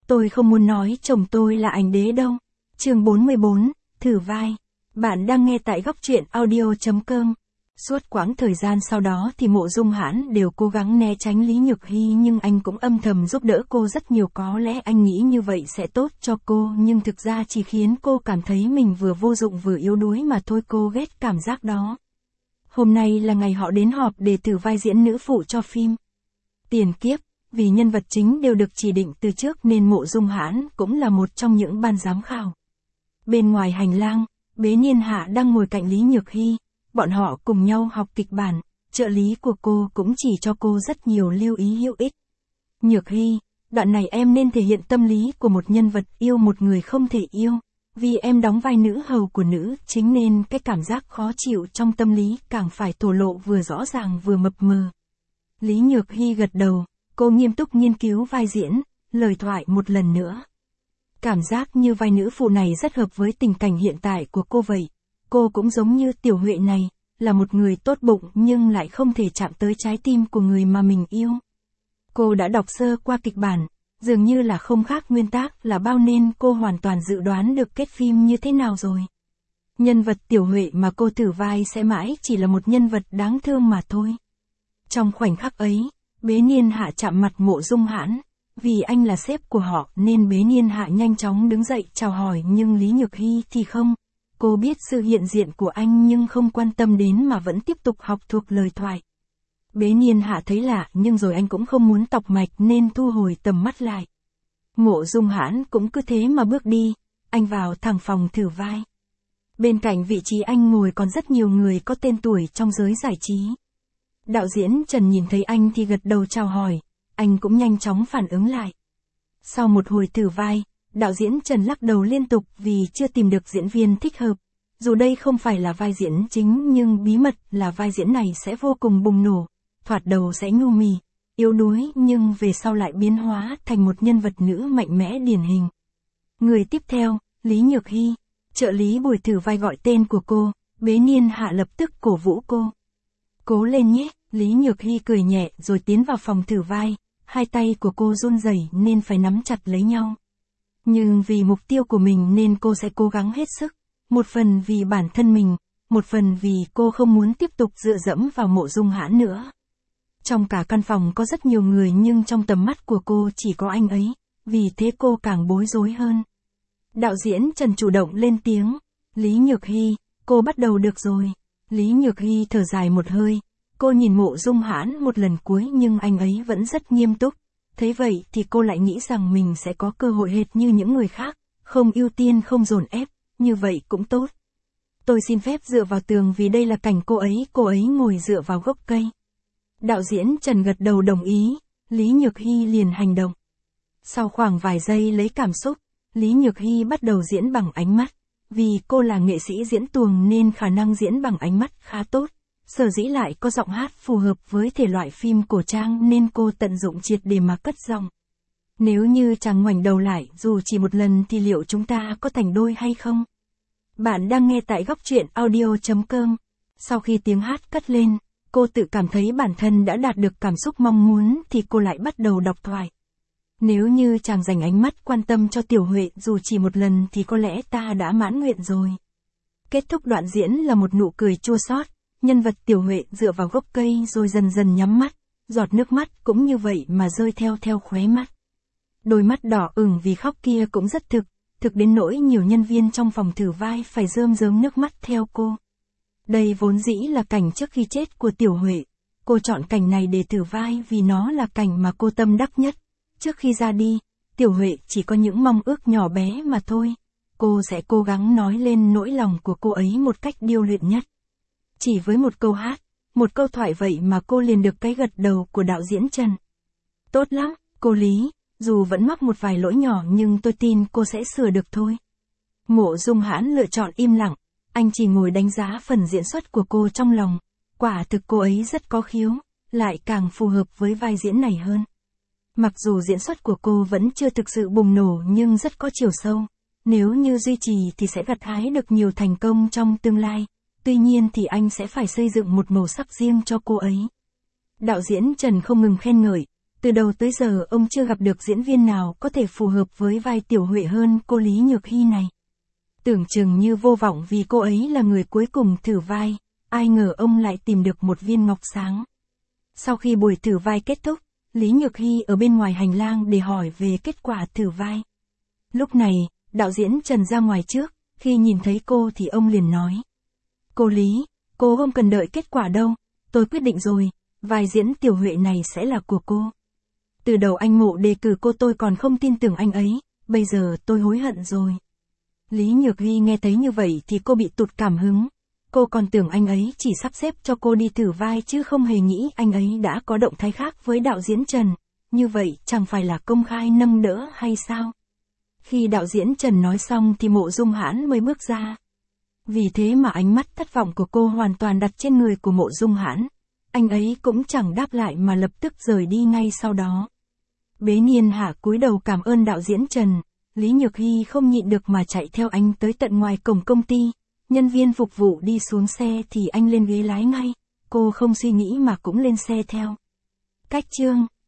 Tôi không muốn nói chồng tôi là ảnh đế đâu. Chương 44, thử vai. Bạn đang nghe tại góc truyện audio.com. Suốt quãng thời gian sau đó thì Mộ Dung Hãn đều cố gắng né tránh Lý Nhược Hy, nhưng anh cũng âm thầm giúp đỡ cô rất nhiều. Có lẽ anh nghĩ như vậy sẽ tốt cho cô, nhưng thực ra chỉ khiến cô cảm thấy mình vừa vô dụng vừa yếu đuối mà thôi. Cô ghét cảm giác đó. Hôm nay là ngày họ đến họp để thử vai diễn nữ phụ cho phim Tiền Kiếp. Vì nhân vật chính đều được chỉ định từ trước nên Mộ Dung Hãn cũng là một trong những ban giám khảo. Bên ngoài hành lang, Bế Niên Hạ đang ngồi cạnh Lý Nhược Hy. Bọn họ cùng nhau học kịch bản, trợ lý của cô cũng chỉ cho cô rất nhiều lưu ý hữu ích. Nhược Hy, đoạn này em nên thể hiện tâm lý của một nhân vật yêu một người không thể yêu. Vì em đóng vai nữ hầu của nữ chính nên cái cảm giác khó chịu trong tâm lý càng phải thổ lộ vừa rõ ràng vừa mập mờ. Lý Nhược Hy gật đầu, cô nghiêm túc nghiên cứu vai diễn, lời thoại một lần nữa. Cảm giác như vai nữ phụ này rất hợp với tình cảnh hiện tại của cô vậy. Cô cũng giống như Tiểu Huệ này, là một người tốt bụng nhưng lại không thể chạm tới trái tim của người mà mình yêu. Cô đã đọc sơ qua kịch bản, dường như là không khác nguyên tác là bao nên cô hoàn toàn dự đoán được kết phim như thế nào rồi. Nhân vật Tiểu Huệ mà cô thử vai sẽ mãi chỉ là một nhân vật đáng thương mà thôi. Trong khoảnh khắc ấy, Bế Niên Hạ chạm mặt Mộ Dung Hãn. Vì anh là sếp của họ nên Bế Niên Hạ nhanh chóng đứng dậy chào hỏi, nhưng Lý Nhược Hy thì không. Cô biết sự hiện diện của anh nhưng không quan tâm đến mà vẫn tiếp tục học thuộc lời thoại. Bế Niên Hạ thấy lạ nhưng rồi anh cũng không muốn tọc mạch nên thu hồi tầm mắt lại. Mộ Dung Hãn cũng cứ thế mà bước đi, anh vào thẳng phòng thử vai. Bên cạnh vị trí anh ngồi còn rất nhiều người có tên tuổi trong giới giải trí. Đạo diễn Trần nhìn thấy anh thì gật đầu chào hỏi, anh cũng nhanh chóng phản ứng lại. Sau một hồi thử vai, đạo diễn Trần lắc đầu liên tục vì chưa tìm được diễn viên thích hợp. Dù đây không phải là vai diễn chính nhưng bí mật là vai diễn này sẽ vô cùng bùng nổ. Thoạt đầu sẽ nhu mì, yếu đuối nhưng về sau lại biến hóa thành một nhân vật nữ mạnh mẽ điển hình. Người tiếp theo, Lý Nhược Hy. Trợ lý buổi thử vai gọi tên của cô, Bế Niên Hạ lập tức cổ vũ cô. Cố lên nhé, Lý Nhược Hy cười nhẹ rồi tiến vào phòng thử vai. Hai tay của cô run rẩy nên phải nắm chặt lấy nhau. Nhưng vì mục tiêu của mình nên cô sẽ cố gắng hết sức. Một phần vì bản thân mình, một phần vì cô không muốn tiếp tục dựa dẫm vào Mộ Dung Hãn nữa. Trong cả căn phòng có rất nhiều người nhưng trong tầm mắt của cô chỉ có anh ấy, vì thế cô càng bối rối hơn. Đạo diễn Trần chủ động lên tiếng, Lý Nhược Hy, cô bắt đầu được rồi. Lý Nhược Hy thở dài một hơi, cô nhìn Mộ Dung Hãn một lần cuối nhưng anh ấy vẫn rất nghiêm túc. Thế vậy thì cô lại nghĩ rằng mình sẽ có cơ hội hệt như những người khác, không ưu tiên không dồn ép, như vậy cũng tốt. Tôi xin phép dựa vào tường vì đây là cảnh cô ấy ngồi dựa vào gốc cây. Đạo diễn Trần gật đầu đồng ý, Lý Nhược Hy liền hành động. Sau khoảng vài giây lấy cảm xúc, Lý Nhược Hy bắt đầu diễn bằng ánh mắt. Vì cô là nghệ sĩ diễn tuồng nên khả năng diễn bằng ánh mắt khá tốt. Sở dĩ lại có giọng hát phù hợp với thể loại phim cổ trang nên cô tận dụng triệt để mà cất giọng. Nếu như chàng ngoảnh đầu lại dù chỉ một lần thì liệu chúng ta có thành đôi hay không? Bạn đang nghe tại góc truyện audio.com. Sau khi tiếng hát cất lên, cô tự cảm thấy bản thân đã đạt được cảm xúc mong muốn thì cô lại bắt đầu đọc thoại. Nếu như chàng dành ánh mắt quan tâm cho Tiểu Huệ dù chỉ một lần thì có lẽ ta đã mãn nguyện rồi. Kết thúc đoạn diễn là một nụ cười chua xót. Nhân vật Tiểu Huệ dựa vào gốc cây rồi dần dần nhắm mắt, giọt nước mắt cũng như vậy mà rơi theo khóe mắt. Đôi mắt đỏ ửng vì khóc kia cũng rất thực đến nỗi nhiều nhân viên trong phòng thử vai phải rơm rớm nước mắt theo cô. Đây vốn dĩ là cảnh trước khi chết của Tiểu Huệ. Cô chọn cảnh này để thử vai vì nó là cảnh mà cô tâm đắc nhất. Trước khi ra đi, Tiểu Huệ chỉ có những mong ước nhỏ bé mà thôi. Cô sẽ cố gắng nói lên nỗi lòng của cô ấy một cách điêu luyện nhất. Chỉ với một câu hát, một câu thoại vậy mà cô liền được cái gật đầu của đạo diễn Trần. Tốt lắm, cô Lý, dù vẫn mắc một vài lỗi nhỏ nhưng tôi tin cô sẽ sửa được thôi. Mộ Dung Hãn lựa chọn im lặng, anh chỉ ngồi đánh giá phần diễn xuất của cô trong lòng. Quả thực cô ấy rất có khiếu, lại càng phù hợp với vai diễn này hơn. Mặc dù diễn xuất của cô vẫn chưa thực sự bùng nổ nhưng rất có chiều sâu. Nếu như duy trì thì sẽ gặt hái được nhiều thành công trong tương lai. Tuy nhiên thì anh sẽ phải xây dựng một màu sắc riêng cho cô ấy. Đạo diễn Trần không ngừng khen ngợi, Từ đầu tới giờ ông chưa gặp được diễn viên nào có thể phù hợp với vai Tiểu Huệ hơn cô Lý Nhược Hy này. Tưởng chừng như vô vọng vì cô ấy là người cuối cùng thử vai, ai ngờ ông lại tìm được một viên ngọc sáng. Sau khi buổi thử vai kết thúc, Lý Nhược Hy ở bên ngoài hành lang để hỏi về kết quả thử vai. Lúc này, đạo diễn Trần ra ngoài trước, khi nhìn thấy cô thì ông liền nói. Cô Lý, cô không cần đợi kết quả đâu, tôi quyết định rồi, vai diễn Tiểu Huệ này sẽ là của cô. Từ đầu anh Mộ đề cử cô tôi còn không tin tưởng anh ấy, bây giờ tôi hối hận rồi. Lý Nhược Hy nghe thấy như vậy thì cô bị tụt cảm hứng. Cô còn tưởng anh ấy chỉ sắp xếp cho cô đi thử vai chứ không hề nghĩ anh ấy đã có động thái khác với đạo diễn Trần. Như vậy chẳng phải là công khai nâng đỡ hay sao? Khi đạo diễn Trần nói xong thì Mộ Dung Hãn mới bước ra. Vì thế mà ánh mắt thất vọng của cô hoàn toàn đặt trên người của Mộ Dung Hãn. Anh ấy cũng chẳng đáp lại mà lập tức rời đi ngay sau đó. Bế Niên Hạ cúi đầu cảm ơn đạo diễn Trần. Lý Nhược Hy không nhịn được mà chạy theo anh tới tận ngoài cổng công ty. Nhân viên phục vụ đi xuống xe thì anh lên ghế lái ngay. Cô không suy nghĩ mà cũng lên xe theo. Cách chương